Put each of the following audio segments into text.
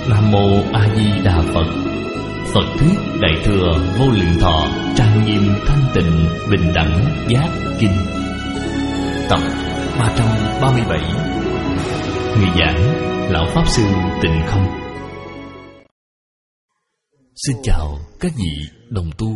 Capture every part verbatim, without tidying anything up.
Nam Mô A Di Đà Phật. Phật thuyết Đại thừa Vô Lượng Thọ trang nghiêm thanh tịnh bình đẳng giác kinh. Tập ba trăm ba mươi bảy. Người giảng Lão Pháp Sư Tịnh Không. Xin chào các vị đồng tu.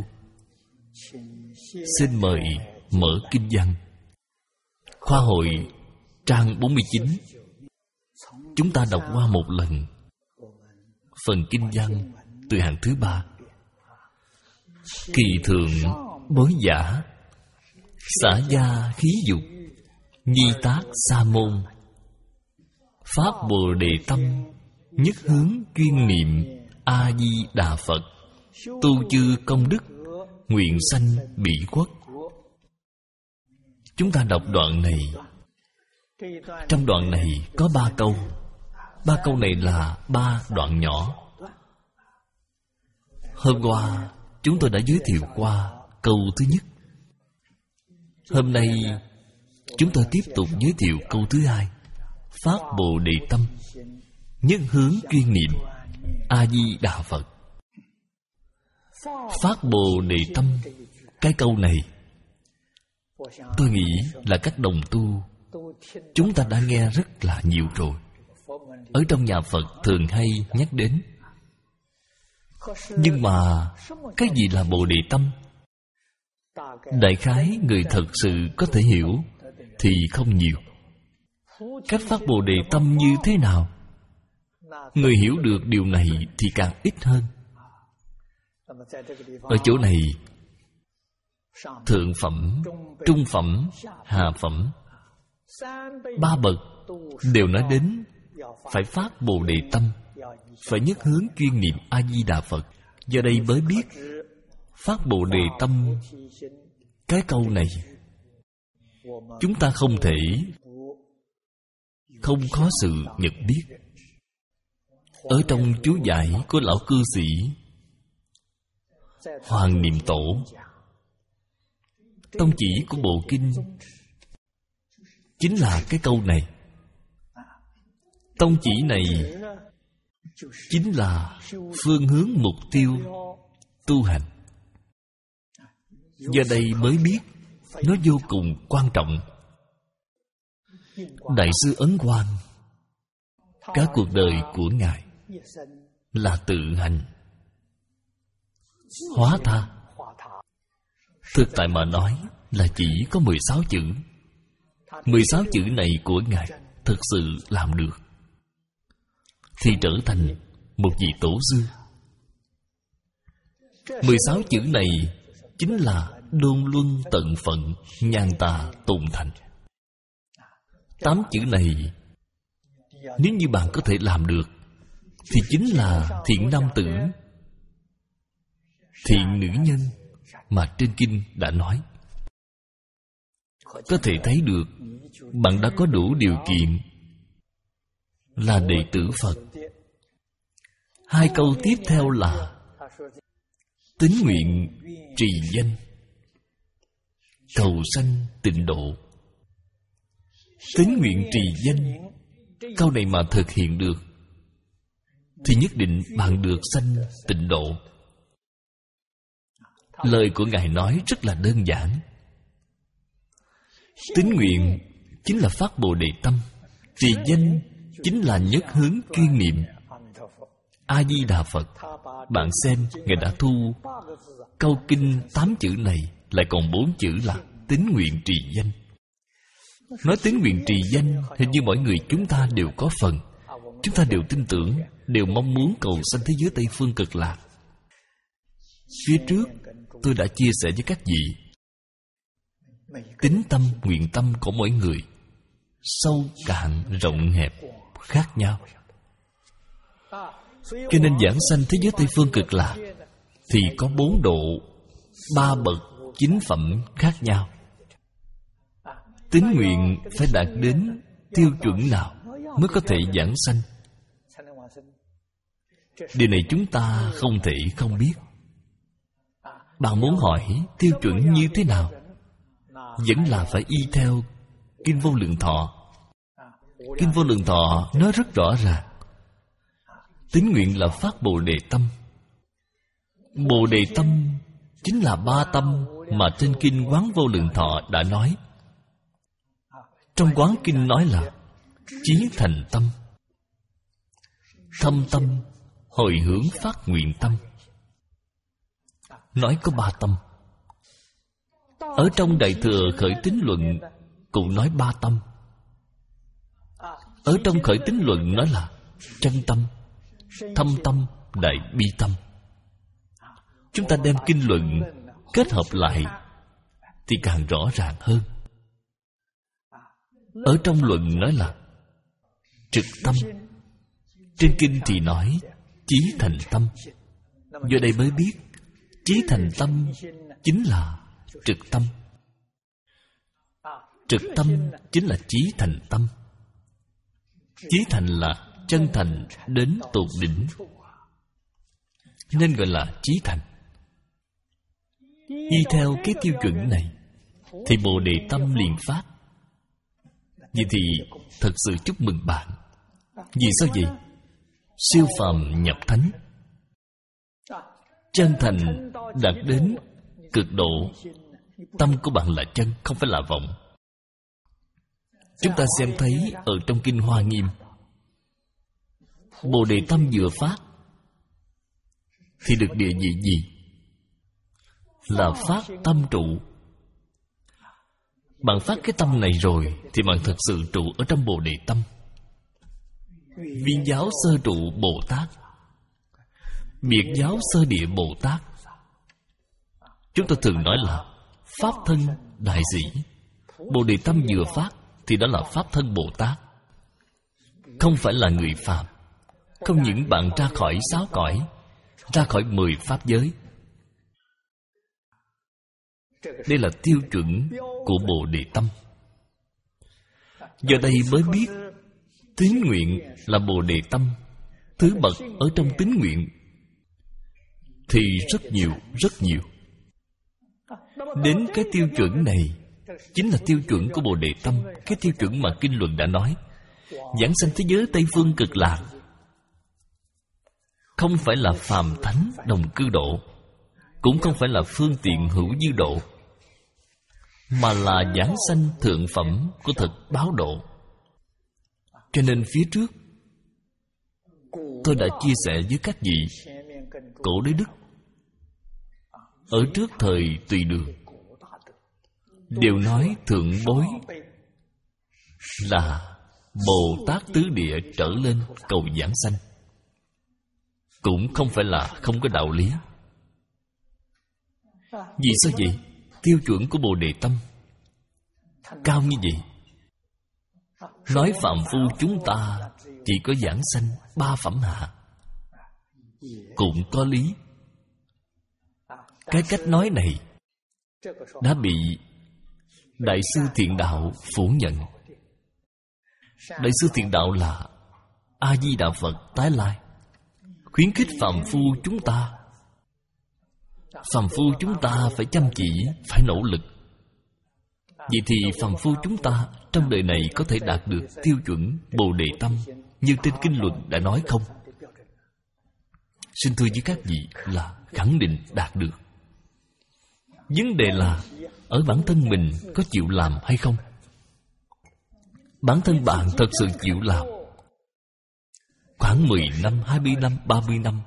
Xin mời mở kinh văn. Khoa hội trang bốn mươi chín. Chúng ta đọc qua một lần phần kinh văn từ hàng thứ ba. Kỳ thượng bối giả, xả gia khí dục, nhi tác sa môn, phát bồ đề tâm, nhất hướng chuyên niệm A Di Đà Phật, tu chư công đức, nguyện sanh bỉ quốc. Chúng ta đọc đoạn này. Trong đoạn này có ba câu. Ba câu này là ba đoạn nhỏ. Hôm qua chúng tôi đã giới thiệu qua câu thứ nhất. Hôm nay chúng tôi tiếp tục giới thiệu câu thứ hai. Phát bồ đề tâm, nhất hướng chuyên niệm A Di Đà Phật. Phát bồ đề tâm, cái câu này tôi nghĩ là các đồng tu chúng ta đã nghe rất là nhiều rồi. Ở trong nhà Phật thường hay nhắc đến. Nhưng mà cái gì là bồ đề tâm? Đại khái người thật sự có thể hiểu thì không nhiều. Cách phát bồ đề tâm như thế nào? Người hiểu được điều này thì càng ít hơn. Ở chỗ này, thượng phẩm, trung phẩm, hạ phẩm, ba bậc đều nói đến phải phát bồ đề tâm, phải nhất hướng chuyên niệm A Di Đà Phật. Do đây mới biết phát bồ đề tâm, cái câu này chúng ta không thể không có sự nhận biết. Ở trong chú giải của lão cư sĩ Hoàng Niệm Tổ, tông chỉ của bộ kinh chính là cái câu này. Tông chỉ này chính là phương hướng mục tiêu tu hành. Giờ đây mới biết nó vô cùng quan trọng. Đại sư Ấn Quang, cả cuộc đời của Ngài là tự hành hóa tha. Thực tại mà nói là chỉ có mười sáu chữ. Mười sáu chữ này của Ngài thực sự làm được thì trở thành một vị tổ sư. Mười sáu chữ này chính là đôn luân tận phận, nhàn tà tùng thành. Tám chữ này nếu như bạn có thể làm được thì chính là thiện nam tử, thiện nữ nhân mà trên kinh đã nói. Có thể thấy được bạn đã có đủ điều kiện là đệ tử Phật. Hai câu tiếp theo là tín nguyện trì danh, cầu sanh tịnh độ. Tín nguyện trì danh, câu này mà thực hiện được thì nhất định bạn được sanh tịnh độ. Lời của Ngài nói rất là đơn giản. Tín nguyện chính là phát bồ đề tâm, trì danh chính là nhất hướng chuyên niệm A Di Đà Phật. Bạn xem, Ngài đã thu câu kinh tám chữ này, lại còn bốn chữ là tín nguyện trì danh. Nói tín nguyện trì danh, hình như mỗi người chúng ta đều có phần. Chúng ta đều tin tưởng, đều mong muốn cầu sanh thế giới Tây Phương Cực Lạc. Phía trước tôi đã chia sẻ với các vị, tín tâm, nguyện tâm của mỗi người sâu cạn, rộng hẹp khác nhau. Cho nên giảng sanh thế giới Tây Phương Cực Lạc thì có bốn độ, ba bậc chính phẩm khác nhau. Tín nguyện phải đạt đến tiêu chuẩn nào mới có thể giảng sanh? Điều này chúng ta không thể không biết. Bạn muốn hỏi tiêu chuẩn như thế nào? Vẫn là phải y theo Kinh Vô Lượng Thọ. Kinh Vô Lượng Thọ nói rất rõ ràng. Tín nguyện là phát Bồ Đề tâm. Bồ Đề tâm chính là ba tâm mà trên Kinh Quán Vô Lượng Thọ đã nói. Trong Quán Kinh nói là chí thành tâm, thâm tâm, hồi hướng phát nguyện tâm. Nói có ba tâm. Ở trong Đại Thừa Khởi Tín Luận cũng nói ba tâm. Ở trong Khởi Tín Luận nói là chân tâm, thâm tâm, đại bi tâm. Chúng ta đem kinh luận kết hợp lại thì càng rõ ràng hơn. Ở trong luận nói là trực tâm, trên kinh thì nói chí thành tâm. Do đây mới biết chí thành tâm chính là trực tâm. Trực tâm chính là chí thành tâm. Chí thành là chân thành đến tột đỉnh, nên gọi là chí thành. Y theo cái tiêu chuẩn này thì Bồ Đề tâm liền phát. Vậy thì thật sự chúc mừng bạn. Vì sao vậy? Siêu phàm nhập thánh, chân thành đạt đến cực độ. Tâm của bạn là chân, không phải là vọng. Chúng ta xem thấy ở trong Kinh Hoa Nghiêm, Bồ Đề tâm vừa phát thì được địa vị gì? Là phát tâm trụ. Bạn phát cái tâm này rồi thì bạn thực sự trụ ở trong Bồ Đề tâm. Viên giáo sơ trụ Bồ Tát, biệt giáo sơ địa Bồ Tát. Chúng ta thường nói là pháp thân đại sĩ. Bồ Đề tâm vừa phát thì đó là pháp thân Bồ Tát, không phải là người phàm. Không những bạn ra khỏi sáu cõi, ra khỏi mười pháp giới. Đây là tiêu chuẩn của Bồ Đề tâm. Giờ đây mới biết tín nguyện là Bồ Đề tâm. Thứ bậc ở trong tín nguyện thì rất nhiều, rất nhiều. Đến cái tiêu chuẩn này chính là tiêu chuẩn của Bồ Đề tâm. Cái tiêu chuẩn mà kinh luận đã nói. Giảng sanh thế giới Tây Phương Cực Lạc không phải là phàm thánh đồng cư độ, cũng không phải là phương tiện hữu dư độ, mà là giảng sanh thượng phẩm của thực báo độ. Cho nên phía trước tôi đã chia sẻ với các vị Cổ Đế Đức ở trước thời Tùy Đường đều nói thượng bối là Bồ Tát tứ địa trở lên cầu giảng sanh. Cũng không phải là không có đạo lý. Vì sao vậy? Tiêu chuẩn của Bồ Đề tâm cao như vậy. Nói phàm phu chúng ta chỉ có giảng sanh ba phẩm hạ cũng có lý. Cái cách nói này đã bị Đại sư Thiện Đạo phủ nhận. Đại sư Thiện Đạo là A Di Đà Phật tái lai, khuyến khích phàm phu chúng ta. Phàm phu chúng ta phải chăm chỉ, phải nỗ lực. Vậy thì phàm phu chúng ta trong đời này có thể đạt được tiêu chuẩn Bồ Đề tâm như trên kinh luận đã nói không? Xin thưa với các vị là khẳng định đạt được. Vấn đề là ở bản thân mình có chịu làm hay không? Bản thân bạn thật sự chịu làm, khoảng mười năm, hai mươi năm, ba mươi năm,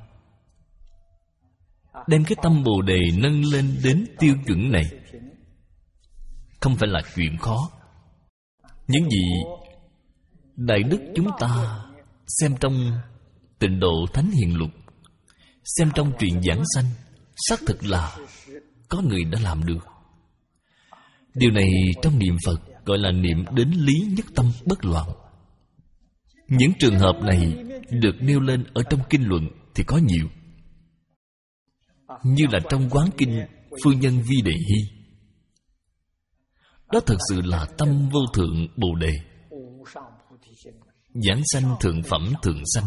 đem cái tâm Bồ Đề nâng lên đến tiêu chuẩn này không phải là chuyện khó. Những gì Đại Đức chúng ta xem trong Tịnh Độ Thánh Hiền Lục, xem trong truyện giảng sanh, xác thực là có người đã làm được. Điều này trong niệm Phật gọi là niệm đến lý nhất tâm bất loạn. Những trường hợp này được nêu lên ở trong kinh luận thì có nhiều. Như là trong Quán Kinh Phương Nhân Vi Đề Hy, đó thực sự là tâm vô thượng Bồ Đề, giảng sanh thượng phẩm thượng sanh.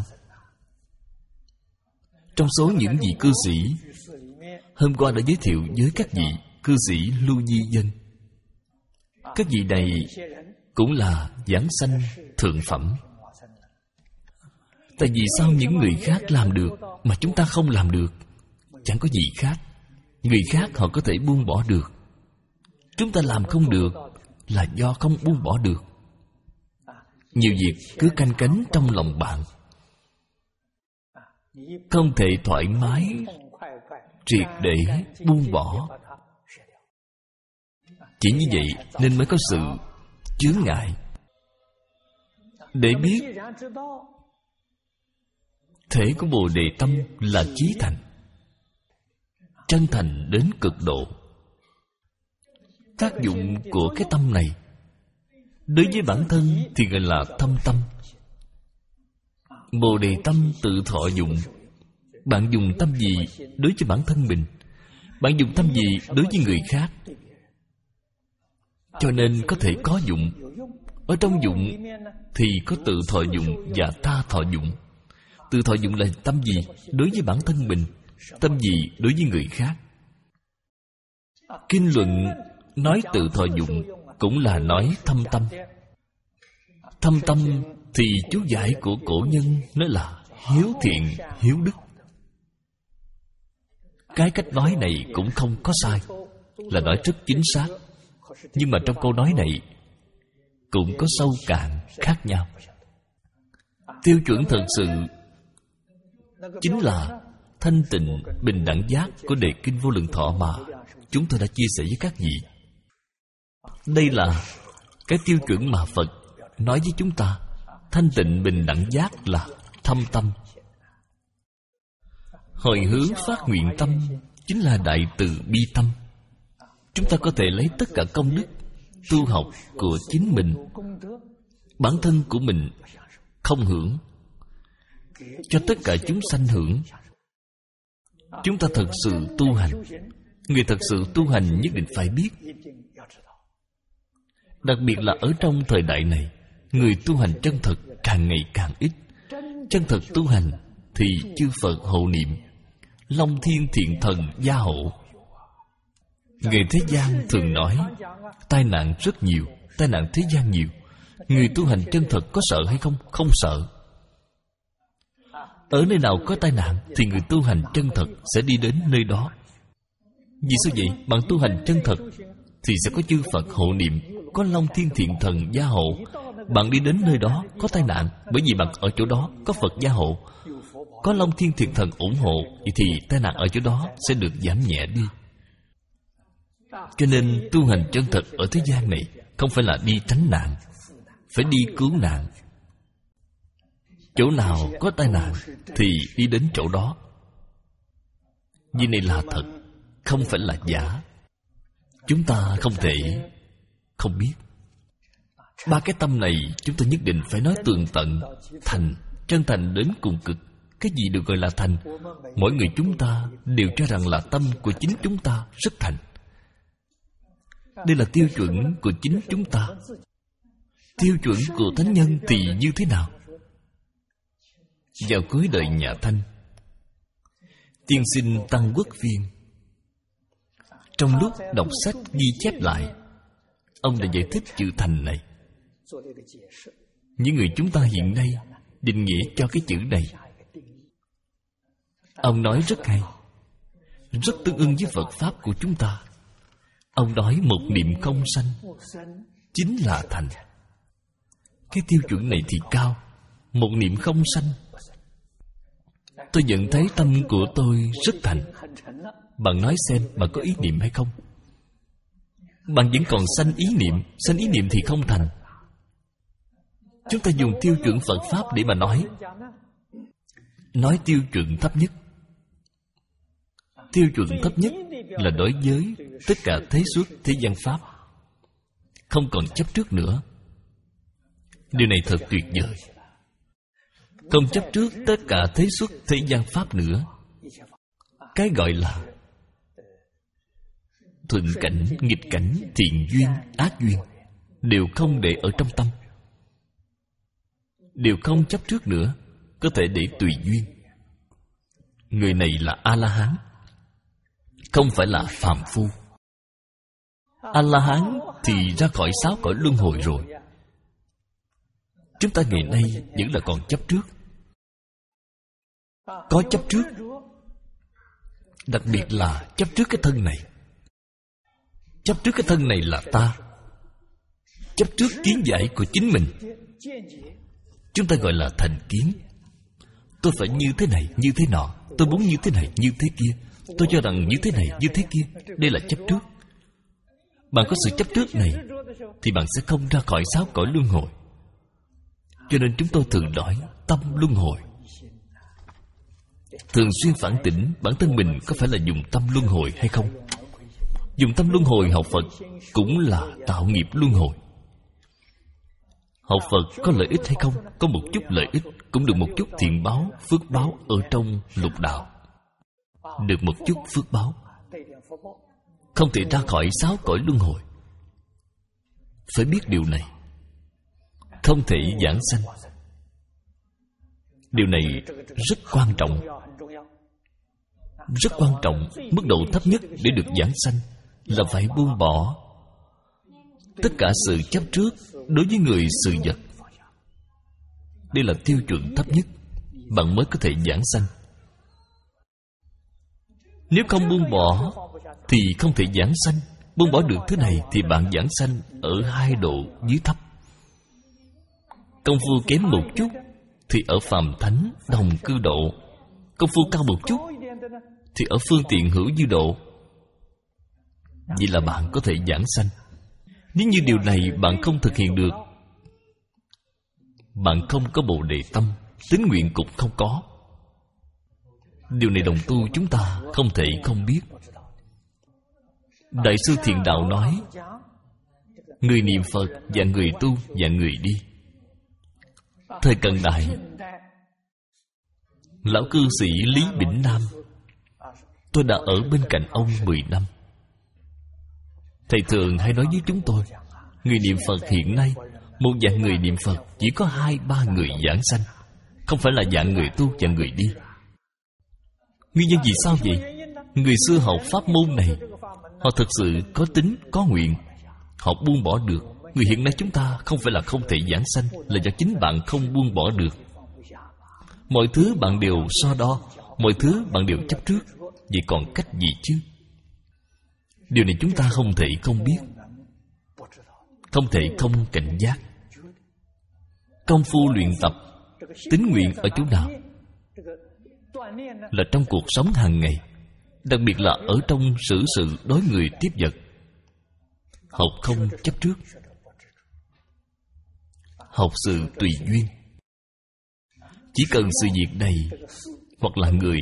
Trong số những vị cư sĩ, hôm qua đã giới thiệu với các vị cư sĩ Lưu Di Dân. Các vị này cũng là giảng sanh thượng phẩm. Tại vì sao những người khác làm được mà chúng ta không làm được? Chẳng có gì khác. Người khác họ có thể buông bỏ được, chúng ta làm không được là do không buông bỏ được. Nhiều việc cứ canh cánh trong lòng bạn, không thể thoải mái triệt để buông bỏ. Chỉ như vậy nên mới có sự chướng ngại. Để biết thể của Bồ Đề tâm là chí thành, chân thành đến cực độ. Tác dụng của cái tâm này đối với bản thân thì gọi là thâm tâm. Bồ Đề tâm tự thọ dụng. Bạn dùng tâm gì đối với bản thân mình, bạn dùng tâm gì đối với người khác, cho nên có thể có dụng. Ở trong dụng thì có tự thọ dụng và tha thọ dụng. Tự thọ dụng là tâm gì đối với bản thân mình, tâm gì đối với người khác. Kinh luận nói tự thọ dụng cũng là nói thâm tâm. Thâm tâm thì chú giải của cổ nhân nói là hiếu thiện, hiếu đức. Cái cách nói này cũng không có sai, là nói rất chính xác. Nhưng mà trong câu nói này cũng có sâu cạn khác nhau. Tiêu chuẩn thật sự chính là thanh tịnh bình đẳng giác của Đề Kinh Vô Lượng Thọ mà chúng tôi đã chia sẻ với các vị. Đây là cái tiêu chuẩn mà Phật nói với chúng ta. Thanh tịnh bình đẳng giác là thâm tâm. Hồi hướng phát nguyện tâm chính là đại từ bi tâm. Chúng ta có thể lấy tất cả công đức tu học của chính mình, bản thân của mình không hưởng, cho tất cả chúng sanh hưởng. Chúng ta thật sự tu hành. Người thật sự tu hành nhất định phải biết. Đặc biệt là ở trong thời đại này, người tu hành chân thật càng ngày càng ít. Chân thật tu hành thì chư Phật hộ niệm, Long Thiên Thiện Thần gia hộ. Người thế gian thường nói tai nạn rất nhiều, tai nạn thế gian nhiều. Người tu hành chân thật có sợ hay không? Không sợ. Ở nơi nào có tai nạn thì người tu hành chân thật sẽ đi đến nơi đó. Vì sao vậy? Bạn tu hành chân thật thì sẽ có chư Phật hộ niệm, có Long Thiên Thiện Thần gia hộ. Bạn đi đến nơi đó có tai nạn, bởi vì bạn ở chỗ đó có Phật gia hộ, có Long Thiên Thiện Thần ủng hộ, vậy thì tai nạn ở chỗ đó sẽ được giảm nhẹ đi. Cho nên tu hành chân thật ở thế gian này không phải là đi tránh nạn, phải đi cứu nạn. Chỗ nào có tai nạn thì đi đến chỗ đó. Vì này là thật, không phải là giả. Chúng ta không thể không biết. Ba cái tâm này chúng ta nhất định phải nói tường tận, thành, chân thành đến cùng cực. Cái gì được gọi là thành? Mỗi người chúng ta đều cho rằng là tâm của chính chúng ta rất thành. Đây là tiêu chuẩn của chính chúng ta. Tiêu chuẩn của thánh nhân thì như thế nào? Vào cuối đời nhà Thanh, tiên sinh Tăng Quốc Viên trong lúc đọc sách ghi chép lại, ông đã giải thích chữ thành này. Những người chúng ta hiện nay định nghĩa cho cái chữ này. Ông nói rất hay, rất tương ưng với Phật Pháp của chúng ta. Ông nói một niệm không sanh chính là thành. Cái tiêu chuẩn này thì cao. Một niệm không sanh. Tôi nhận thấy tâm của tôi rất thành. Bạn nói xem, bạn có ý niệm hay không? Bạn vẫn còn sanh ý niệm. Sanh ý niệm thì không thành. Chúng ta dùng tiêu chuẩn Phật Pháp để mà nói. Nói tiêu chuẩn thấp nhất. Tiêu chuẩn thấp nhất là đối với tất cả thế xuất thế gian Pháp, không còn chấp trước nữa. Điều này thật tuyệt vời. Không chấp trước tất cả thế xuất thế gian Pháp nữa. Cái gọi là thuận cảnh, nghịch cảnh, thiện duyên, ác duyên đều không để ở trong tâm, đều không chấp trước nữa, có thể để tùy duyên. Người này là A-la-hán, không phải là phàm phu. A-la-hán thì ra khỏi sáu cõi luân hồi rồi. Chúng ta ngày nay vẫn là còn chấp trước. có chấp trước. Đặc biệt là chấp trước cái thân này. Chấp trước cái thân này là ta, chấp trước kiến giải của chính mình. Chúng ta gọi là thành kiến. Tôi phải như thế này, như thế nọ. Tôi muốn như thế này, như thế kia. Tôi cho rằng như thế này, như thế kia. Đây là chấp trước. Bạn có sự chấp trước này thì bạn sẽ không ra khỏi sáu cõi luân hồi. Cho nên chúng tôi thường nói tâm luân hồi. Thường xuyên phản tỉnh bản thân mình có phải là dùng tâm luân hồi hay không. Dùng tâm luân hồi học Phật cũng là tạo nghiệp luân hồi. Học Phật có lợi ích hay không? Có một chút lợi ích, cũng được một chút thiện báo, phước báo ở trong lục đạo. Được một chút phước báo, không thể ra khỏi sáu cõi luân hồi. Phải biết điều này, không thể giảng sanh. Điều này rất quan trọng. Rất quan trọng. Mức độ thấp nhất để được giảng sanh là phải buông bỏ tất cả sự chấp trước đối với người sự vật. Đây là tiêu chuẩn thấp nhất, bạn mới có thể giảng sanh. Nếu không buông bỏ thì không thể giảng sanh. Buông bỏ được thứ này thì bạn giảng sanh ở hai độ dưới thấp. Công phu kém một chút thì ở phàm thánh đồng cư độ. Công phu cao một chút thì ở phương tiện hữu dư độ. Vậy là bạn có thể giảng sanh. Nếu như điều này bạn không thực hiện được, bạn không có bồ đề tâm, tín nguyện cũng không có. Điều này đồng tu chúng ta không thể không biết. Đại sư Thiện Đạo nói, người niệm Phật và người tu và người đi. Thời Cận Đại, lão cư sĩ Lý Bỉnh Nam, tôi đã ở bên cạnh ông mười năm. Thầy thường hay nói với chúng tôi, người niệm Phật hiện nay, một dạng người niệm Phật chỉ có hai ba người giảng sanh, không phải là dạng người tu và người đi. Nguyên nhân vì sao vậy? Người xưa học pháp môn này, họ thực sự có tính, có nguyện, họ buông bỏ được. Người hiện nay chúng ta không phải là không thể giảng sanh, là do chính bạn không buông bỏ được. Mọi thứ bạn đều so đo, mọi thứ bạn đều chấp trước. Vậy còn cách gì chứ? Điều này chúng ta không thể không biết, không thể không cảnh giác. Công phu luyện tập tín nguyện ở chỗ nào? Là trong cuộc sống hàng ngày, đặc biệt là ở trong xử sự đối người tiếp vật. Học không chấp trước, học sự tùy duyên. Chỉ cần sự việc này hoặc là người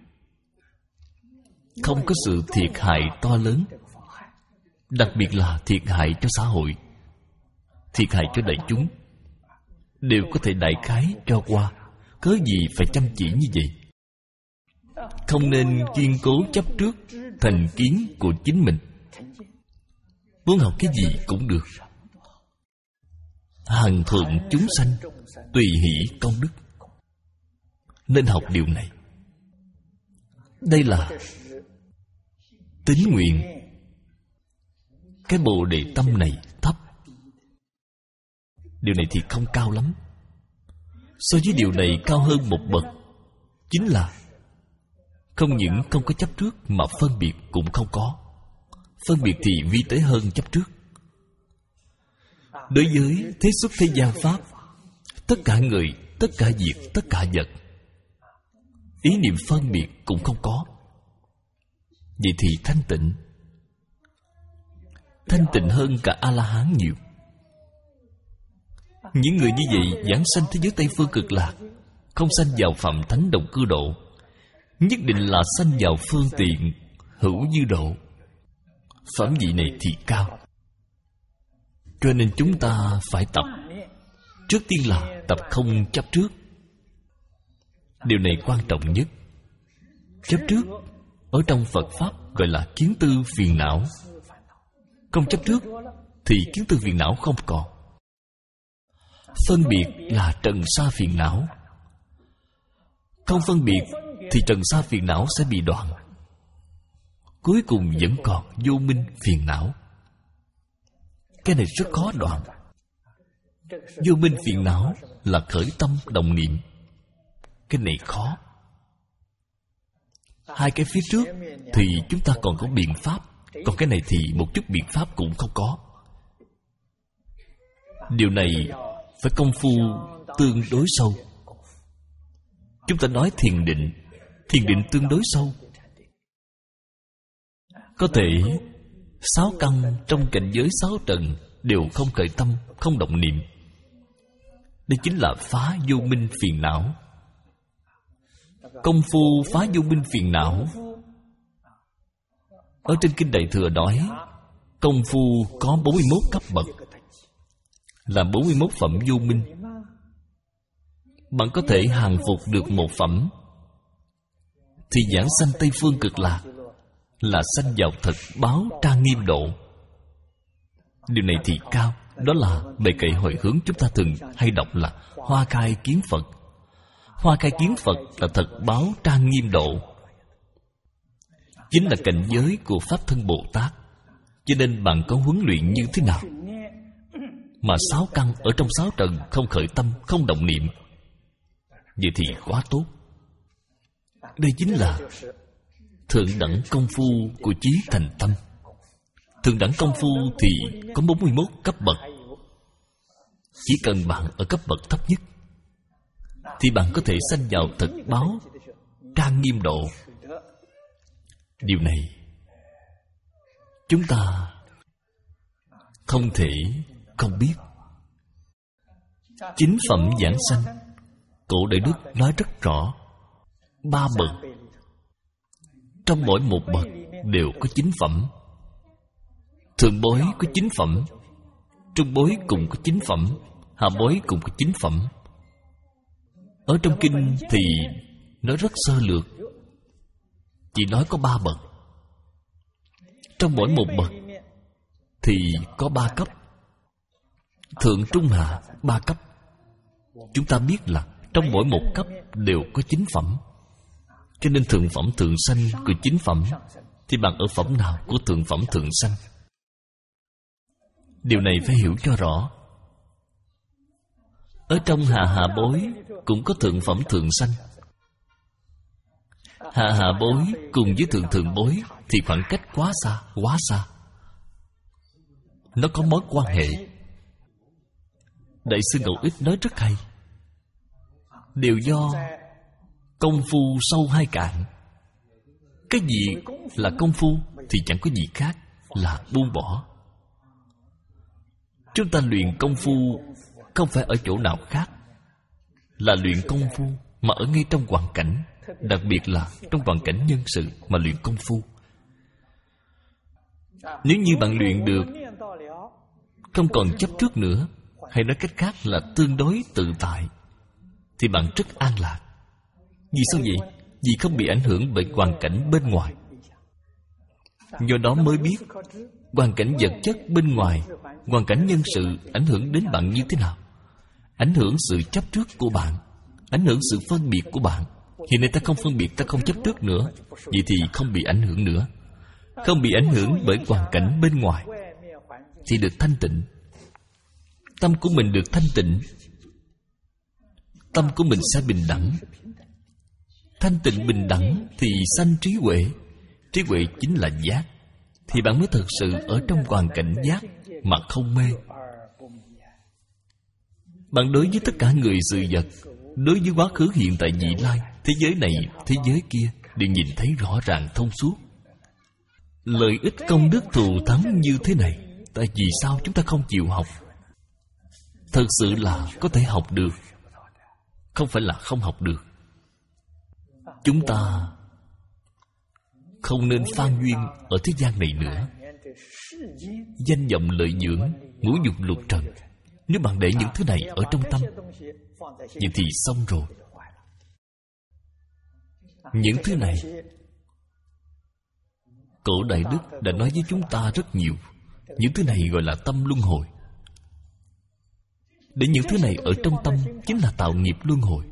không có sự thiệt hại to lớn, đặc biệt là thiệt hại cho xã hội, thiệt hại cho đại chúng, đều có thể đại khái cho qua. Cớ gì phải chăm chỉ như vậy? Không nên kiên cố chấp trước thành kiến của chính mình. Muốn học cái gì cũng được. Hằng thuận chúng sanh, tùy hỷ công đức. Nên học điều này. Đây là tín nguyện. Cái bồ đề tâm này thấp. Điều này thì không cao lắm. So với điều này cao hơn một bậc, chính là không những không có chấp trước mà phân biệt cũng không có. Phân biệt thì vi tế hơn chấp trước. Đối với thế xuất thế gian pháp, tất cả người, tất cả việc, tất cả vật, ý niệm phân biệt cũng không có. Vậy thì thanh tịnh. Thanh tịnh hơn cả A-la-hán nhiều. Những người như vậy giảng sanh thế giới Tây Phương Cực Lạc, không sanh vào phạm thánh đồng cư độ, nhất định là sanh vào phương tiện hữu dư độ. Phẩm vị này thì cao. Cho nên chúng ta phải tập. Trước tiên là tập không chấp trước. Điều này quan trọng nhất. Chấp trước ở trong Phật Pháp gọi là kiến tư phiền não. Không chấp trước thì kiến tư phiền não không còn. Phân biệt là trần sa phiền não. Không phân biệt thì trần sa phiền não sẽ bị đoạn. Cuối cùng vẫn còn vô minh phiền não. Cái này rất khó đoạn. Vô minh phiền não là khởi tâm đồng niệm. Cái này khó. Hai cái phía trước thì chúng ta còn có biện pháp, còn cái này thì một chút biện pháp cũng không có. Điều này phải công phu tương đối sâu. Chúng ta nói thiền định, thiền định tương đối sâu. Có thể sáu căn trong cảnh giới sáu trần đều không khởi tâm, không động niệm. Đây chính là phá vô minh phiền não. Công phu phá vô minh phiền não, ở trên Kinh Đại Thừa nói công phu có bốn mươi mốt cấp bậc, là bốn mươi mốt phẩm vô minh. Bạn có thể hàng phục được một phẩm thì giảng sanh Tây Phương Cực Lạc, là sanh vào thật báo trang nghiêm độ. Điều này thì cao. Đó là bài kệ hồi hướng chúng ta thường hay đọc là Hoa Khai Kiến Phật. Hoa Khai Kiến Phật là thật báo trang nghiêm độ, chính là cảnh giới của Pháp Thân Bồ Tát. Cho nên bạn có huấn luyện như thế nào mà sáu căn ở trong sáu trần không khởi tâm, không động niệm, vậy thì quá tốt. Đây chính là thượng đẳng công phu của trí thành tâm. Thượng đẳng công phu thì có bốn mươi mốt cấp bậc. Chỉ cần bạn ở cấp bậc thấp nhất thì bạn có thể sanh vào thật báo trang nghiêm độ. Điều này chúng ta không thể không biết. Chính phẩm giảng sanh, Cổ Đại Đức nói rất rõ. Ba bậc, trong mỗi một bậc đều có chính phẩm. Thượng bối có chính phẩm, trung bối cũng có chính phẩm, hạ bối cũng có chính phẩm. Ở trong kinh thì nói rất sơ lược, chỉ nói có ba bậc. Trong mỗi một bậc thì có ba cấp, thượng trung hạ ba cấp. Chúng ta biết là trong mỗi một cấp đều có chính phẩm. Cho nên thượng phẩm thượng sanh của chính phẩm thì bạn ở phẩm nào của thượng phẩm thượng sanh? Điều này phải hiểu cho rõ. Ở trong hạ hạ bối cũng có thượng phẩm thượng sanh. Hạ hạ bối cùng với thượng thượng bối thì khoảng cách quá xa, quá xa. Nó có mối quan hệ. Đại sư Ngẫu Ích nói rất hay. Đều do công phu sâu hai cạn. Cái gì là công phu thì chẳng có gì khác là buông bỏ. Chúng ta luyện công phu không phải ở chỗ nào khác, là luyện công phu mà ở ngay trong hoàn cảnh, đặc biệt là trong hoàn cảnh nhân sự mà luyện công phu. Nếu như bạn luyện được không còn chấp trước nữa, hay nói cách khác là tương đối tự tại, thì bạn rất an lạc. Vì sao vậy? Vì không bị ảnh hưởng bởi hoàn cảnh bên ngoài. Do đó mới biết hoàn cảnh vật chất bên ngoài, hoàn cảnh nhân sự ảnh hưởng đến bạn như thế nào. Ảnh hưởng sự chấp trước của bạn, ảnh hưởng sự phân biệt của bạn. Hiện nay ta không phân biệt, ta không chấp trước nữa, vậy thì không bị ảnh hưởng nữa. Không bị ảnh hưởng bởi hoàn cảnh bên ngoài thì được thanh tịnh. Tâm của mình được thanh tịnh, tâm của mình sẽ bình đẳng. Thanh tịnh bình đẳng thì sanh trí huệ. Trí huệ chính là giác. Thì bạn mới thực sự ở trong hoàn cảnh giác mà không mê. Bạn đối với tất cả người sự vật, đối với quá khứ hiện tại vị lai, thế giới này, thế giới kia đều nhìn thấy rõ ràng thông suốt. Lợi ích công đức thù thắng như thế này, tại vì sao chúng ta không chịu học? Thật sự là có thể học được, không phải là không học được. Chúng ta không nên phan duyên ở thế gian này nữa. Danh vọng lợi dưỡng, ngũ dục lục trần, nếu bạn để những thứ này ở trong tâm, vậy thì xong rồi. Những thứ này Cổ Đại Đức đã nói với chúng ta rất nhiều. Những thứ này gọi là tâm luân hồi. Để những thứ này ở trong tâm chính là tạo nghiệp luân hồi.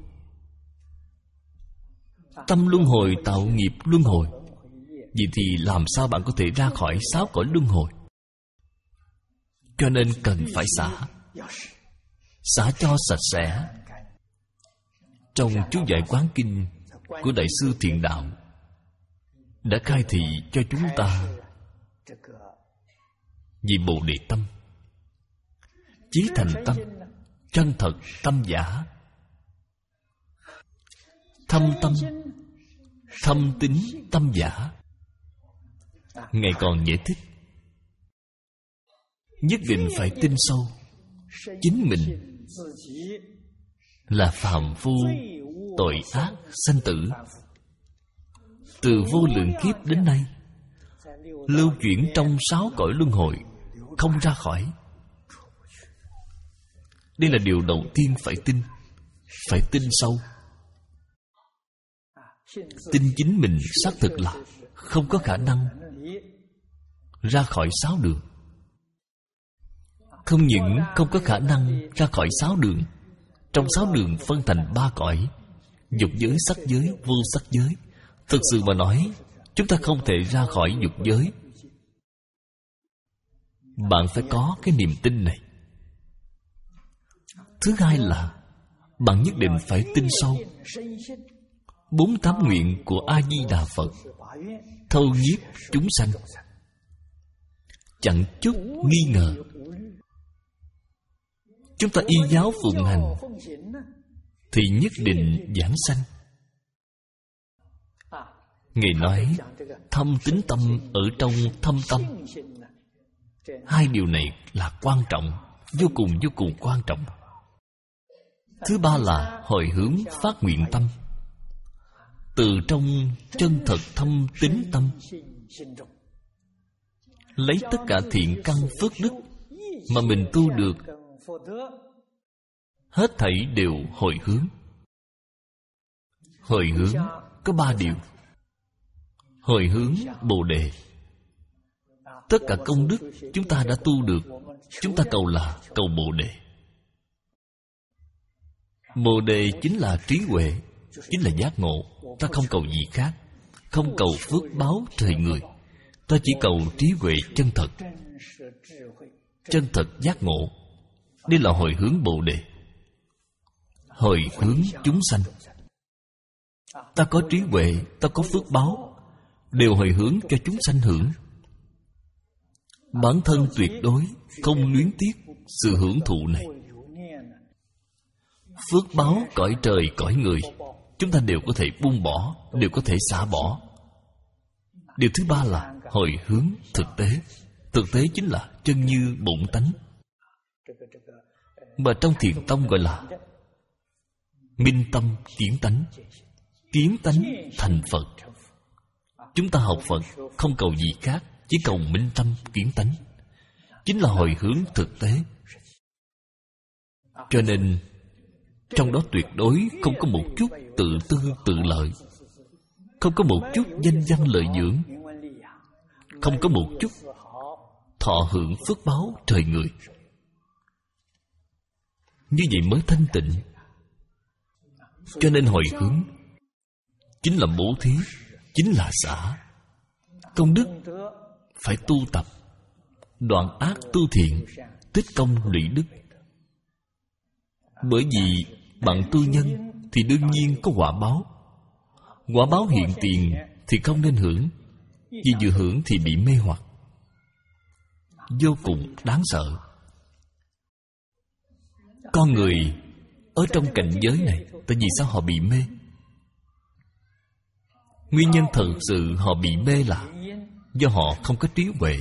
Tâm luân hồi tạo nghiệp luân hồi. Vậy thì làm sao bạn có thể ra khỏi sáu cõi luân hồi? Cho nên cần phải xả. Xả cho sạch sẽ. Trong chú giải quán kinh của Đại sư Thiện Đạo đã khai thị cho chúng ta vì Bồ Đề tâm, chí thành tâm, chân thật tâm giả, thâm tâm, thâm tín tâm giả. Ngài còn giải thích, nhất định phải tin sâu chính mình là phàm phu tội ác sanh tử, từ vô lượng kiếp đến nay lưu chuyển trong sáu cõi luân hồi, không ra khỏi. Đây là điều đầu tiên phải tin. Phải tin sâu. Tin chính mình xác thực là không có khả năng ra khỏi sáu đường. Không những không có khả năng ra khỏi sáu đường, trong sáu đường phân thành ba cõi: dục giới, sắc giới, vô sắc giới. Thực sự mà nói, chúng ta không thể ra khỏi dục giới. Bạn phải có cái niềm tin này. Thứ hai là bạn nhất định phải tin sâu bốn tám nguyện của A Di Đà Phật, thâu nhiếp chúng sanh, chẳng chút nghi ngờ. Chúng ta y giáo phụng hành thì nhất định giảng sanh. Ngài nói thâm tín tâm ở trong thâm tâm. Hai điều này là quan trọng, vô cùng vô cùng quan trọng. Thứ ba là hồi hướng phát nguyện tâm, từ trong chân thật thâm tín tâm, lấy tất cả thiện căn phước đức mà mình tu được, hết thảy đều hồi hướng. Hồi hướng có ba điều. Hồi hướng Bồ Đề. Tất cả công đức chúng ta đã tu được, chúng ta cầu là cầu Bồ Đề. Bồ Đề chính là trí huệ, chính là giác ngộ. Ta không cầu gì khác, không cầu phước báo trời người. Ta chỉ cầu trí huệ chân thật, chân thật giác ngộ. Đây là hồi hướng Bồ Đề. Hồi hướng chúng sanh. Ta có trí huệ, ta có phước báo, đều hồi hướng cho chúng sanh hưởng. Bản thân tuyệt đối không luyến tiếc sự hưởng thụ này. Phước báo cõi trời cõi người, chúng ta đều có thể buông bỏ, đều có thể xả bỏ. Điều thứ ba là hồi hướng thực tế. Thực tế chính là chân như bổn tánh, mà trong thiền tông gọi là minh tâm kiến tánh. Kiến tánh thành Phật. Chúng ta học Phật không cầu gì khác, chỉ cầu minh tâm kiến tánh, chính là hồi hướng thực tế. Cho nên trong đó tuyệt đối không có một chút tự tư tự lợi, không có một chút danh văn lợi dưỡng, không có một chút thọ hưởng phước báo trời người. Như vậy mới thanh tịnh. Cho nên hồi hướng chính là bố thí, chính là xả. Công đức phải tu tập, đoạn ác tu thiện, tích công lũy đức. Bởi vì bạn tu nhân thì đương nhiên có quả báo. Quả báo hiện tiền thì không nên hưởng, vì vừa hưởng thì bị mê hoặc, vô cùng đáng sợ. Con người ở trong cảnh giới này, tại vì sao họ bị mê? Nguyên nhân thật sự họ bị mê là do họ không có trí huệ,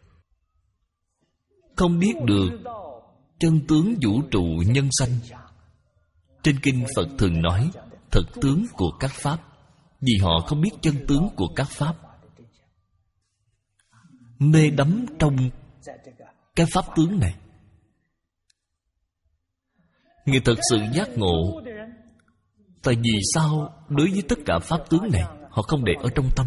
không biết được chân tướng vũ trụ nhân sanh. Trên kinh Phật thường nói thật tướng của các pháp, vì họ không biết chân tướng của các pháp, mê đắm trong cái pháp tướng này. Người thật sự giác ngộ, tại vì sao đối với tất cả pháp tướng này họ không để ở trong tâm?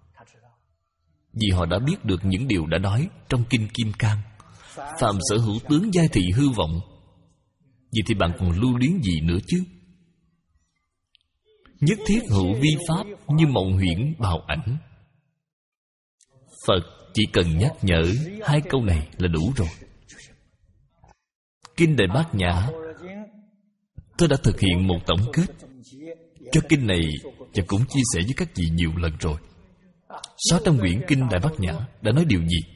Vì họ đã biết được những điều đã nói trong kinh Kim Cang: phàm sở hữu tướng giai thị hư vọng. Vậy thì bạn còn lưu luyến gì nữa chứ? Nhất thiết hữu vi pháp, như mộng huyễn bào ảnh. Phật chỉ cần nhắc nhở hai câu này là đủ rồi. Kinh Đại Bát Nhã, tôi đã thực hiện một tổng kết cho kinh này, và cũng chia sẻ với các vị nhiều lần rồi. Sáu trăm quyển kinh Đại Bát Nhã đã nói điều gì?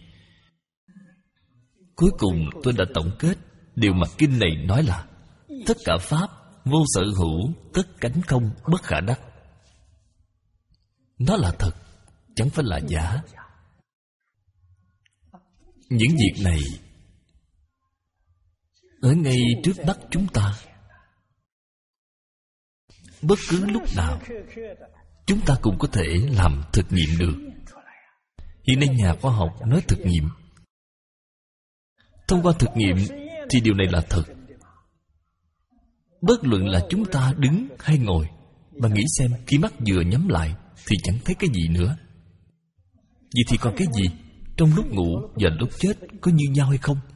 Cuối cùng tôi đã tổng kết điều mà kinh này nói là tất cả pháp vô sở hữu, tất cánh không, bất khả đắc. Nó là thật, chẳng phải là giả. Những việc này ở ngay trước mắt chúng ta, bất cứ lúc nào chúng ta cũng có thể làm thực nghiệm được. Hiện nay nhà khoa học nói thực nghiệm. Thông qua thực nghiệm thì điều này là thật. Bất luận là chúng ta đứng hay ngồi, bạn nghĩ xem, khi mắt vừa nhắm lại thì chẳng thấy cái gì nữa. Vậy thì còn cái gì? Trong lúc ngủ và lúc chết có như nhau hay không?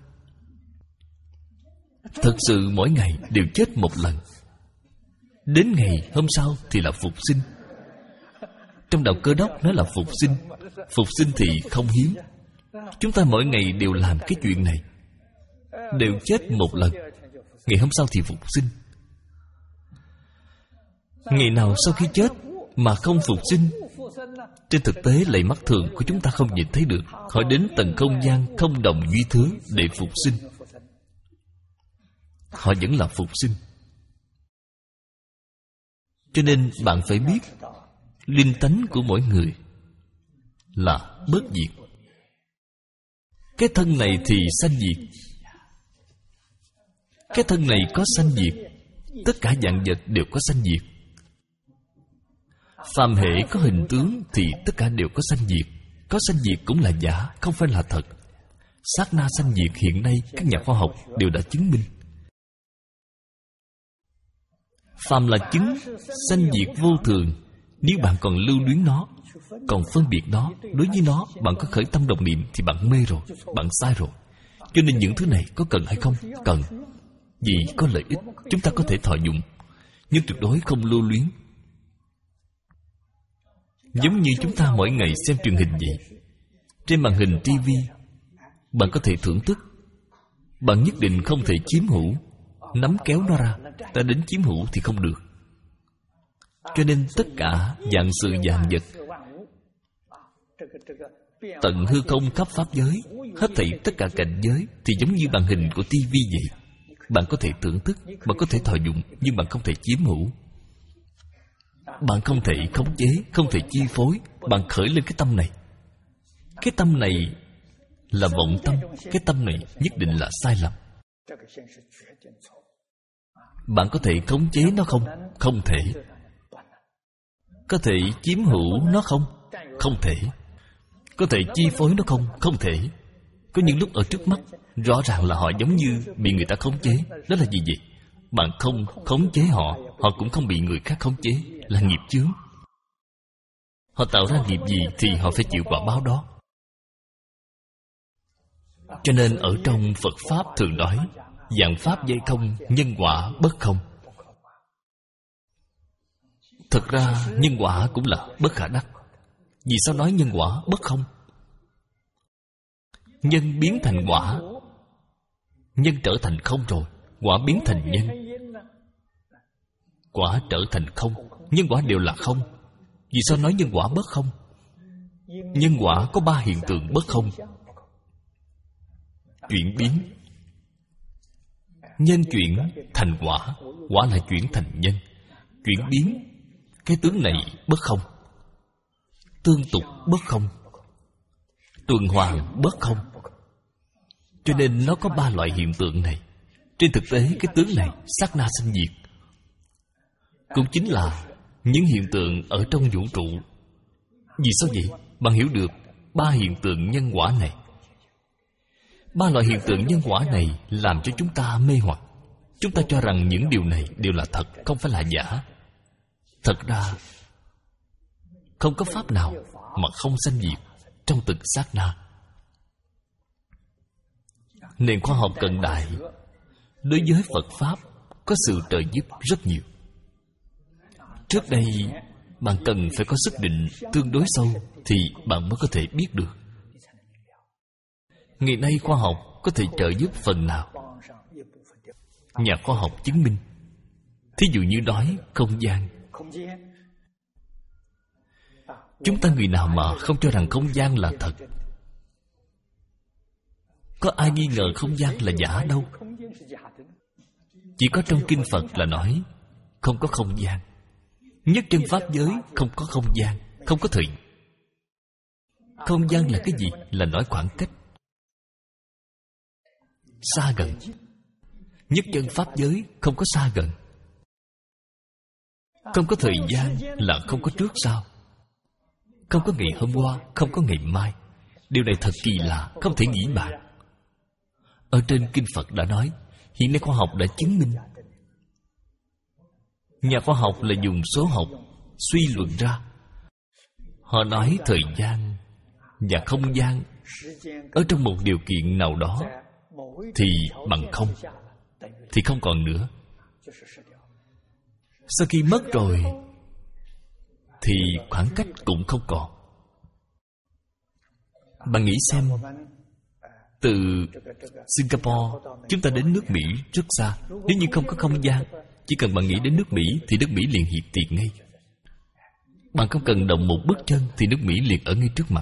Thật sự mỗi ngày đều chết một lần. Đến ngày hôm sau thì là phục sinh. Trong đạo Cơ Đốc nói là phục sinh. Phục sinh thì không hiếm. Chúng ta mỗi ngày đều làm cái chuyện này, đều chết một lần. Ngày hôm sau thì phục sinh. Ngày nào sau khi chết mà không phục sinh? Trên thực tế lạy mắt thường của chúng ta không nhìn thấy được. Họ đến tầng không gian không đồng duy thứ để phục sinh. Họ vẫn là phục sinh. Cho nên bạn phải biết, linh tánh của mỗi người là bất diệt. Cái thân này thì sanh diệt. Cái thân này có sanh diệt. Tất cả vạn vật đều có sanh diệt. Phàm hệ có hình tướng thì tất cả đều có sanh diệt. Có sanh diệt cũng là giả, không phải là thật. Sát na sanh diệt hiện nay các nhà khoa học đều đã chứng minh. Phàm là chứng sanh diệt vô thường. Nếu bạn còn lưu luyến nó, còn phân biệt nó, đối với nó bạn có khởi tâm đồng niệm thì bạn mê rồi, bạn sai rồi. Cho nên những thứ này có cần hay không? Cần. Vì có lợi ích, chúng ta có thể thọ dụng, nhưng tuyệt đối không lưu luyến. Giống như chúng ta mỗi ngày xem truyền hình vậy. Trên màn hình tivi, bạn có thể thưởng thức. Bạn nhất định không thể chiếm hữu. Nắm kéo nó ra, ta đến chiếm hữu thì không được. Cho nên tất cả vạn sự vạn vật, tận hư không khắp pháp giới, hết thảy tất cả cảnh giới thì giống như màn hình của tivi vậy. Bạn có thể thưởng thức, bạn có thể thọ dụng, nhưng bạn không thể chiếm hữu. Bạn không thể khống chế, không thể chi phối. Bạn khởi lên cái tâm này. Cái tâm này là vọng tâm. Cái tâm này nhất định là sai lầm. Bạn có thể khống chế nó không? Không thể. Có thể chiếm hữu nó không? Không thể. Có thể chi phối nó không? Không thể. Có những lúc ở trước mắt rõ ràng là họ giống như bị người ta khống chế. Đó là gì vậy? Bạn không khống chế họ, họ cũng không bị người khác khống chế. Là nghiệp chướng. Họ tạo ra nghiệp gì thì họ phải chịu quả báo đó. Cho nên ở trong Phật Pháp thường nói vạn pháp dây không, nhân quả bất không. Thực ra nhân quả cũng là bất khả đắc. Vì sao nói nhân quả bất không? Nhân biến thành quả, nhân trở thành không rồi, quả biến thành nhân. Quả trở thành không, nhân quả đều là không. Vì sao nói nhân quả bất không? Nhân quả có ba hiện tượng bất không. Chuyển biến. Nhân chuyển thành quả, quả lại chuyển thành nhân. Chuyển biến, cái tướng này bất không. Tương tục bất không. Tuần hoàn bất không. Cho nên nó có ba loại hiện tượng này. Trên thực tế cái tướng này sát na sanh diệt, cũng chính là những hiện tượng ở trong vũ trụ. Vì sao vậy? Bạn hiểu được ba hiện tượng nhân quả này. Ba loại hiện tượng nhân quả này làm cho chúng ta mê hoặc. Chúng ta cho rằng những điều này đều là thật, không phải là giả. Thật ra không có pháp nào mà không sanh diệt trong từng sát na. Nền khoa học cận đại đối với Phật Pháp có sự trợ giúp rất nhiều. Trước đây bạn cần phải có sức định tương đối sâu thì bạn mới có thể biết được. Ngày nay khoa học có thể trợ giúp phần nào. Nhà khoa học chứng minh. Thí dụ như nói không gian. Chúng ta người nào mà không cho rằng không gian là thật? Có ai nghi ngờ không gian là giả đâu. Chỉ có trong kinh Phật là nói không có không gian. Nhất chân pháp giới không có không gian, không có thời. Không gian là cái gì? Là nói khoảng cách, xa gần. Nhất chân pháp giới không có xa gần. Không có thời gian là không có trước sau. Không có ngày hôm qua, không có ngày mai. Điều này thật kỳ lạ, không thể nghĩ bàn. Ở trên kinh Phật đã nói, hiện nay khoa học đã chứng minh. Nhà khoa học là dùng số học suy luận ra. Họ nói thời gian và không gian ở trong một điều kiện nào đó thì bằng không, thì không còn nữa. Sau khi mất rồi thì khoảng cách cũng không còn. Bạn nghĩ xem, từ Singapore chúng ta đến nước Mỹ rất xa. Nếu như không có không gian, chỉ cần bạn nghĩ đến nước Mỹ thì nước Mỹ liền hiện tiền ngay. Bạn không cần động một bước chân thì nước Mỹ liền ở ngay trước mặt.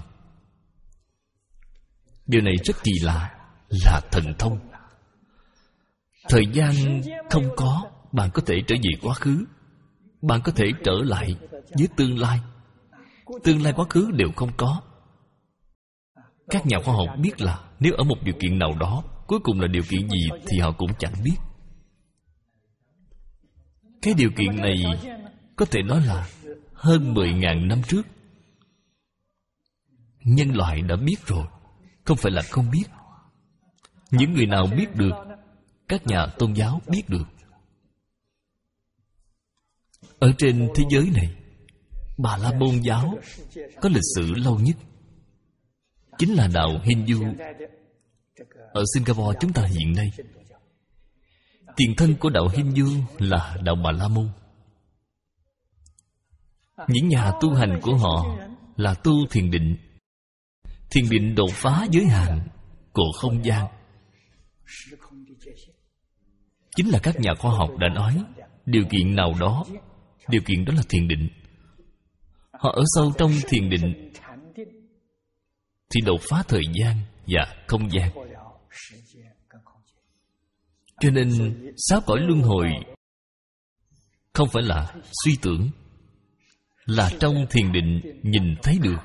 Điều này rất kỳ lạ, là thần thông. Thời gian không có, bạn có thể trở về quá khứ. Bạn có thể trở lại với tương lai. Tương lai quá khứ đều không có. Các nhà khoa học biết là nếu ở một điều kiện nào đó, cuối cùng là điều kiện gì thì họ cũng chẳng biết. Cái điều kiện này có thể nói là hơn mười ngàn năm trước nhân loại đã biết rồi, không phải là không biết. Những người nào biết được, các nhà tôn giáo biết được. Ở trên thế giới này, Bà La Môn giáo có lịch sử lâu nhất, chính là đạo Hindu. Ở Singapore chúng ta hiện nay, tiền thân của đạo Hindu là đạo Bà La Môn. Những nhà tu hành của họ là tu thiền định. Thiền định đột phá giới hạn của không gian. Chính là các nhà khoa học đã nói, điều kiện nào đó, điều kiện đó là thiền định. Họ ở sâu trong thiền định thì đột phá thời gian và không gian. Cho nên sáu cõi luân hồi không phải là suy tưởng, là trong thiền định nhìn thấy được.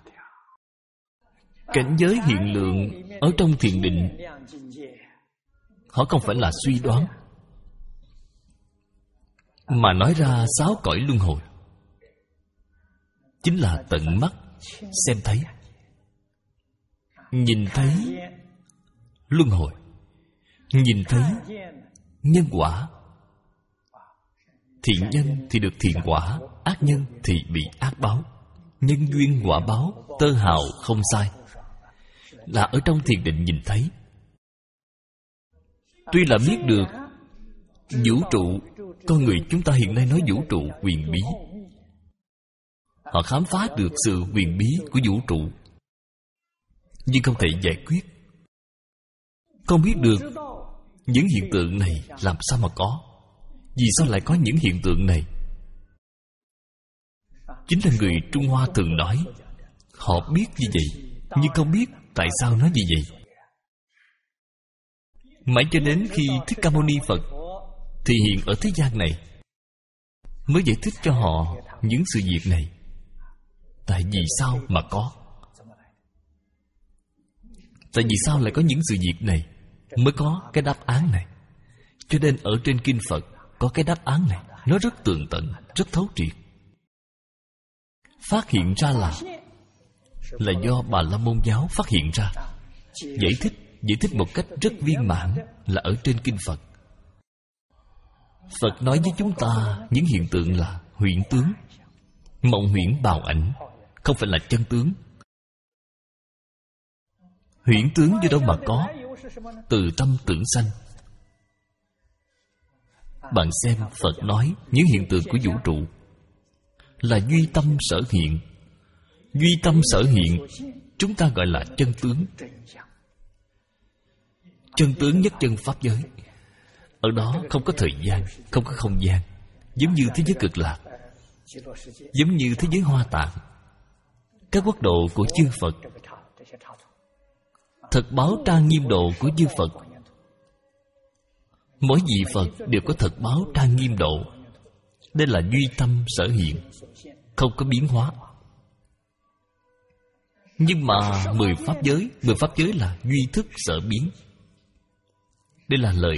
Cảnh giới hiện lượng ở trong thiền định, họ không phải là suy đoán, mà nói ra sáu cõi luân hồi, chính là tận mắt xem thấy. Nhìn thấy luân hồi, nhìn thấy nhân quả. Thiện nhân thì được thiện quả, ác nhân thì bị ác báo. Nhân duyên quả báo, tơ hào không sai. Là ở trong thiền định nhìn thấy. Tuy là biết được vũ trụ, con người chúng ta hiện nay nói vũ trụ huyền bí. Họ khám phá được sự huyền bí của vũ trụ, nhưng không thể giải quyết. Không biết được những hiện tượng này làm sao mà có. Vì sao lại có những hiện tượng này? Chính là người Trung Hoa thường nói, họ biết như vậy, nhưng không biết tại sao nói như vậy. Mãi cho đến khi Thích Ca Mâu Ni Phật thì hiện ở thế gian này, mới giải thích cho họ những sự việc này. Tại vì sao mà có? Tại vì sao lại có những sự việc này, mới có cái đáp án này. Cho nên ở trên kinh Phật có cái đáp án này. Nó rất tường tận, rất thấu triệt. Phát hiện ra là Là do Bà La Môn giáo phát hiện ra. Giải thích, giải thích một cách rất viên mãn là ở trên kinh Phật. Phật nói với chúng ta những hiện tượng là huyễn tướng, mộng huyễn bào ảnh, không phải là chân tướng. Huyễn tướng do đâu mà có? Từ tâm tưởng sanh. Bạn xem Phật nói những hiện tượng của vũ trụ là duy tâm sở hiện. Duy tâm sở hiện chúng ta gọi là chân tướng. Chân tướng nhất chân pháp giới. Ở đó không có thời gian, không có không gian, giống như thế giới cực lạc, giống như thế giới Hoa Tạng. các quốc độ của chư Phật, thật báo trang nghiêm độ của chư Phật. Mỗi vị Phật đều có thật báo trang nghiêm độ. Đây là duy tâm sở hiện, không có biến hóa. Nhưng mà mười pháp giới, mười pháp giới là duy thức sở biến. Đây là lời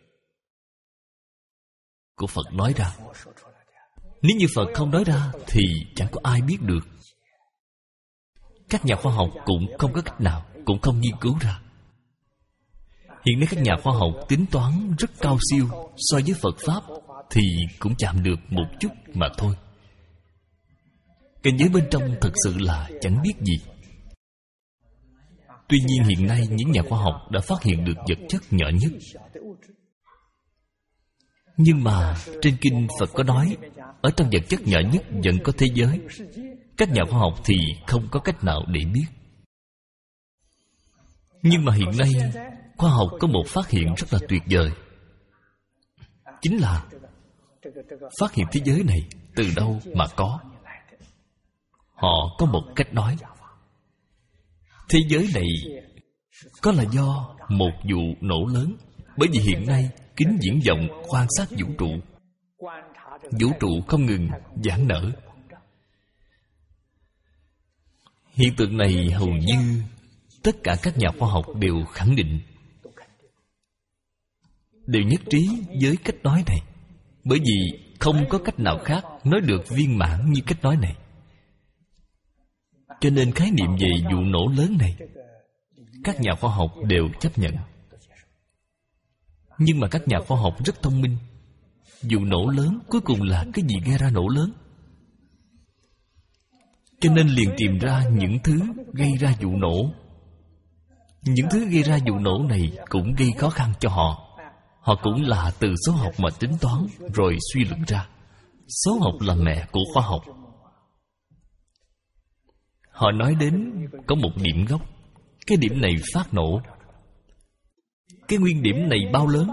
của Phật nói ra. Nếu như Phật không nói ra thì chẳng có ai biết được. Các nhà khoa học cũng không có cách nào, cũng không nghiên cứu ra. Hiện nay các nhà khoa học tính toán rất cao siêu, so với Phật Pháp thì cũng chạm được một chút mà thôi. Cảnh giới bên trong thật sự là chẳng biết gì. Tuy nhiên hiện nay những nhà khoa học đã phát hiện được vật chất nhỏ nhất. Nhưng mà trên kinh Phật có nói, ở trong vật chất nhỏ nhất vẫn có thế giới. Các nhà khoa học thì không có cách nào để biết. Nhưng mà hiện nay khoa học có một phát hiện rất là tuyệt vời. Chính là phát hiện thế giới này từ đâu mà có. Họ có một cách nói, thế giới này có là do một vụ nổ lớn. Bởi vì hiện nay kính viễn vọng quan sát vũ trụ, vũ trụ không ngừng giãn nở. Hiện tượng này hầu như tất cả các nhà khoa học đều khẳng định, đều nhất trí với cách nói này. Bởi vì không có cách nào khác nói được viên mãn như cách nói này. Cho nên khái niệm về vụ nổ lớn này các nhà khoa học đều chấp nhận. Nhưng mà các nhà khoa học rất thông minh. Vụ nổ lớn cuối cùng là cái gì gây ra nổ lớn? Cho nên liền tìm ra những thứ gây ra vụ nổ. Những thứ gây ra vụ nổ này cũng gây khó khăn cho họ. Họ cũng là từ số học mà tính toán rồi suy luận ra. Số học là mẹ của khoa học. Họ nói đến có một điểm gốc. Cái điểm này phát nổ. Cái nguyên điểm này bao lớn?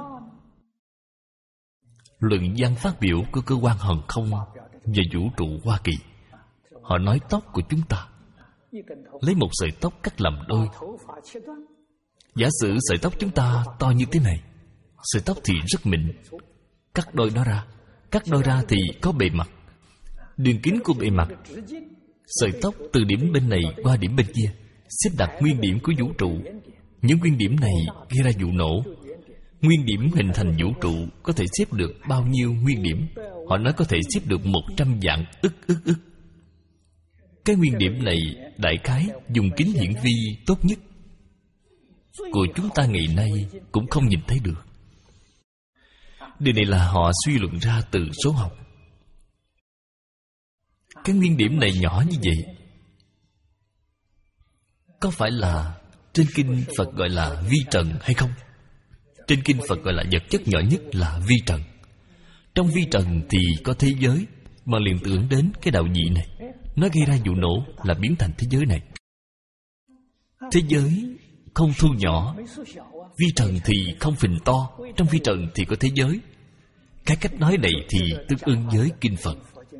Luận văn phát biểu của cơ quan hàng không về vũ trụ Hoa Kỳ. Họ nói tóc của chúng ta, lấy một sợi tóc cắt làm đôi. Giả sử sợi tóc chúng ta to như thế này, sợi tóc thì rất mịn. Cắt đôi nó ra, cắt đôi ra thì có bề mặt. Đường kính của bề mặt, sợi tóc từ điểm bên này qua điểm bên kia, xếp đặt nguyên điểm của vũ trụ. Những nguyên điểm này gây ra vụ nổ. Nguyên điểm hình thành vũ trụ có thể xếp được bao nhiêu nguyên điểm? Họ nói có thể xếp được một trăm vạn ức ức ức. Cái nguyên điểm này đại khái dùng kính hiển vi tốt nhất của chúng ta ngày nay cũng không nhìn thấy được. Điều này là họ suy luận ra từ số học. Cái nguyên điểm này nhỏ như vậy, có phải là trên kinh Phật gọi là vi trần hay không? Trên kinh Phật gọi là vật chất nhỏ nhất là vi trần. Trong vi trần thì có thế giới, mà liền tưởng đến cái đạo dị này. Nó gây ra vụ nổ là biến thành thế giới này. Thế giới không thu nhỏ, vi trần thì không phình to. Trong vi trần thì có thế giới. Cái cách nói này thì tương ưng với kinh Phật.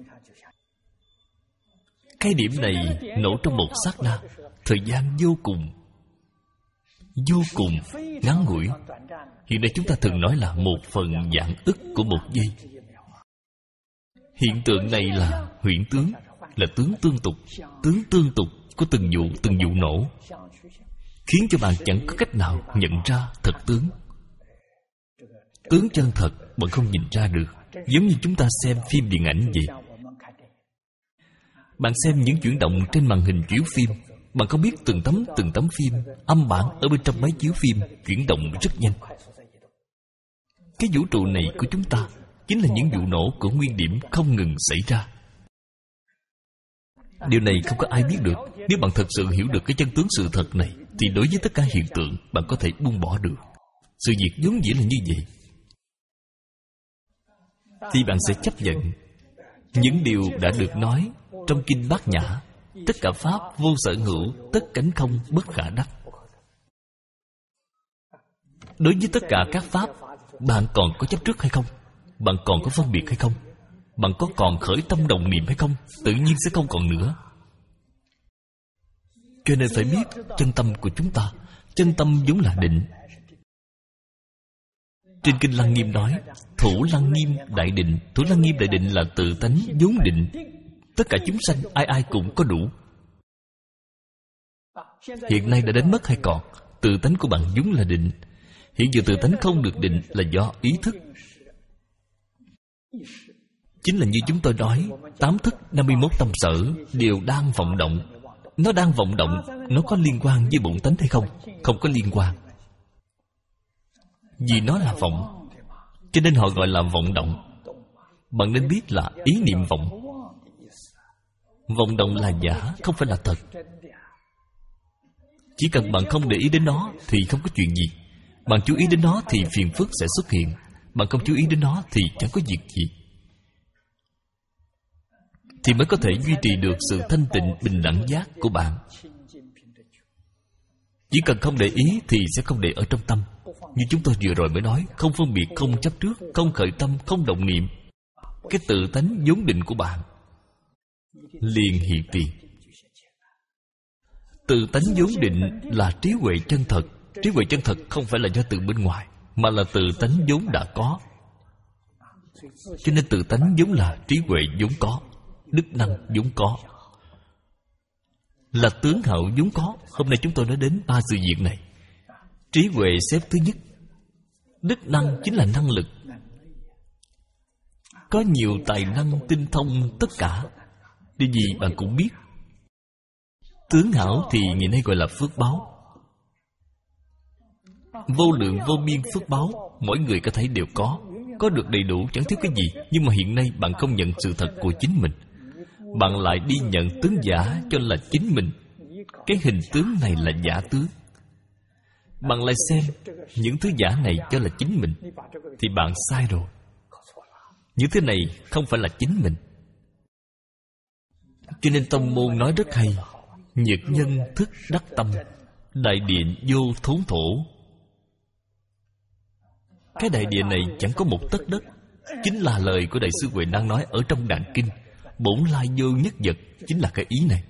Cái điểm này nổ trong một sát na, thời gian vô cùng vô cùng ngắn ngủi. Hiện nay chúng ta thường nói là một phần vạn ức của một giây. Hiện tượng này là huyễn tướng, là tướng tương tục. Tướng tương tục của từng vụ từng vụ nổ, khiến cho bạn chẳng có cách nào nhận ra thật tướng. Tướng chân thật bạn không nhìn ra được. Giống như chúng ta xem phim điện ảnh vậy. Bạn xem những chuyển động trên màn hình chiếu phim, bạn không biết từng tấm từng tấm phim, âm bản ở bên trong máy chiếu phim chuyển động rất nhanh. Cái vũ trụ này của chúng ta chính là những vụ nổ của nguyên điểm không ngừng xảy ra. Điều này không có ai biết được. Nếu bạn thật sự hiểu được cái chân tướng sự thật này, thì đối với tất cả hiện tượng bạn có thể buông bỏ được. Sự việc vốn dĩ là như vậy, thì bạn sẽ chấp nhận những điều đã được nói trong kinh Bát Nhã. Tất cả pháp vô sở hữu, tất cánh không bất khả đắc. Đối với tất cả các pháp, bạn còn có chấp trước hay không? Bạn còn có phân biệt hay không? Bạn có còn khởi tâm động niệm hay không? Tự nhiên sẽ không còn nữa. Cho nên phải biết chân tâm của chúng ta. Chân tâm vốn là định. Trên Kinh Lăng Nghiêm nói, thủ Lăng Nghiêm đại định. Thủ Lăng Nghiêm đại định là tự tánh vốn định. Tất cả chúng sanh ai ai cũng có đủ. Hiện nay đã đánh mất hay còn? Tự tánh của bạn vốn là định. Hiện giờ tự tánh không được định là do ý thức. Chính là như chúng tôi nói, tám thức năm mươi mốt tâm sở đều đang vọng động. Nó đang vọng động, nó có liên quan với bổn tánh hay không? Không có liên quan. Vì nó là vọng, cho nên họ gọi là vọng động. Bạn nên biết là ý niệm vọng. Vọng động là giả, không phải là thật. Chỉ cần bạn không để ý đến nó thì không có chuyện gì. Bạn chú ý đến nó thì phiền phức sẽ xuất hiện. Bạn không chú ý đến nó thì chẳng có việc gì. Thì mới có thể duy trì được sự thanh tịnh bình đẳng giác của bạn. Chỉ cần không để ý thì sẽ không để ở trong tâm. Như chúng tôi vừa rồi mới nói, không phân biệt, không chấp trước, không khởi tâm, không động niệm. Cái tự tánh vốn định của bạn liền hiện tiền. Tự tánh vốn định là trí huệ chân thật. Trí huệ chân thật không phải là do từ bên ngoài, mà là tự tánh vốn đã có. Cho nên tự tánh vốn là trí huệ vốn có, đức năng vốn có, là tướng hảo vốn có. Hôm nay chúng tôi nói đến ba sự việc này. Trí huệ xếp thứ nhất. Đức năng chính là năng lực. Có nhiều tài năng tinh thông tất cả. Điều gì bạn cũng biết. Tướng hảo thì ngày nay gọi là phước báo. Vô lượng vô biên phước báo, mỗi người có thấy đều có. Có được đầy đủ, chẳng thiếu cái gì. Nhưng mà hiện nay bạn không nhận sự thật của chính mình. Bạn lại đi nhận tướng giả cho là chính mình. Cái hình tướng này là giả tướng. Bạn lại xem những thứ giả này cho là chính mình, thì bạn sai rồi. Những thứ này không phải là chính mình. Cho nên tông môn nói rất hay: nhược nhân thức đắc tâm, đại điện vô thốn thổ. Cái đại địa này chẳng có một tấc đất. Chính là lời của Đại sư Huệ Năng nói ở trong Đàn Kinh. Bổn lai vô nhất vật, chính là cái ý này.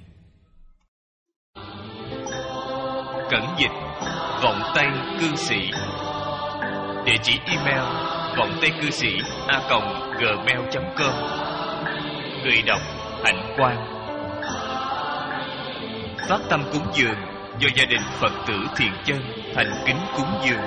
Cẩn dịch vọng tây cư sĩ. Địa chỉ email vọng tây cư sĩ a còng gmail chấm com. Người đọc Hạnh Quang. Phát tâm cúng dường do gia đình Phật tử Thiện Chân thành kính cúng dường.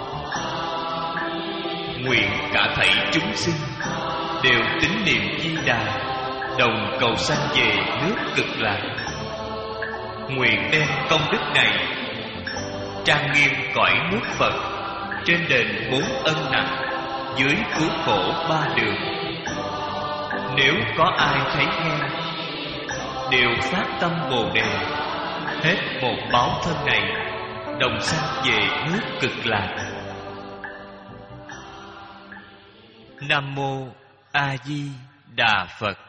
Nguyện cả thảy chúng sinh đều tín niệm Di Đà, đồng cầu sanh về nước Cực Lạc. Nguyện đem công đức này trang nghiêm cõi nước Phật, trên đền bốn ân nặng, dưới cứu khổ ba đường. Nếu có ai thấy nghe, đều phát tâm Bồ Đề, hết một báo thân này, đồng sanh về nước Cực Lạc. Nam mô A Di Đà Phật.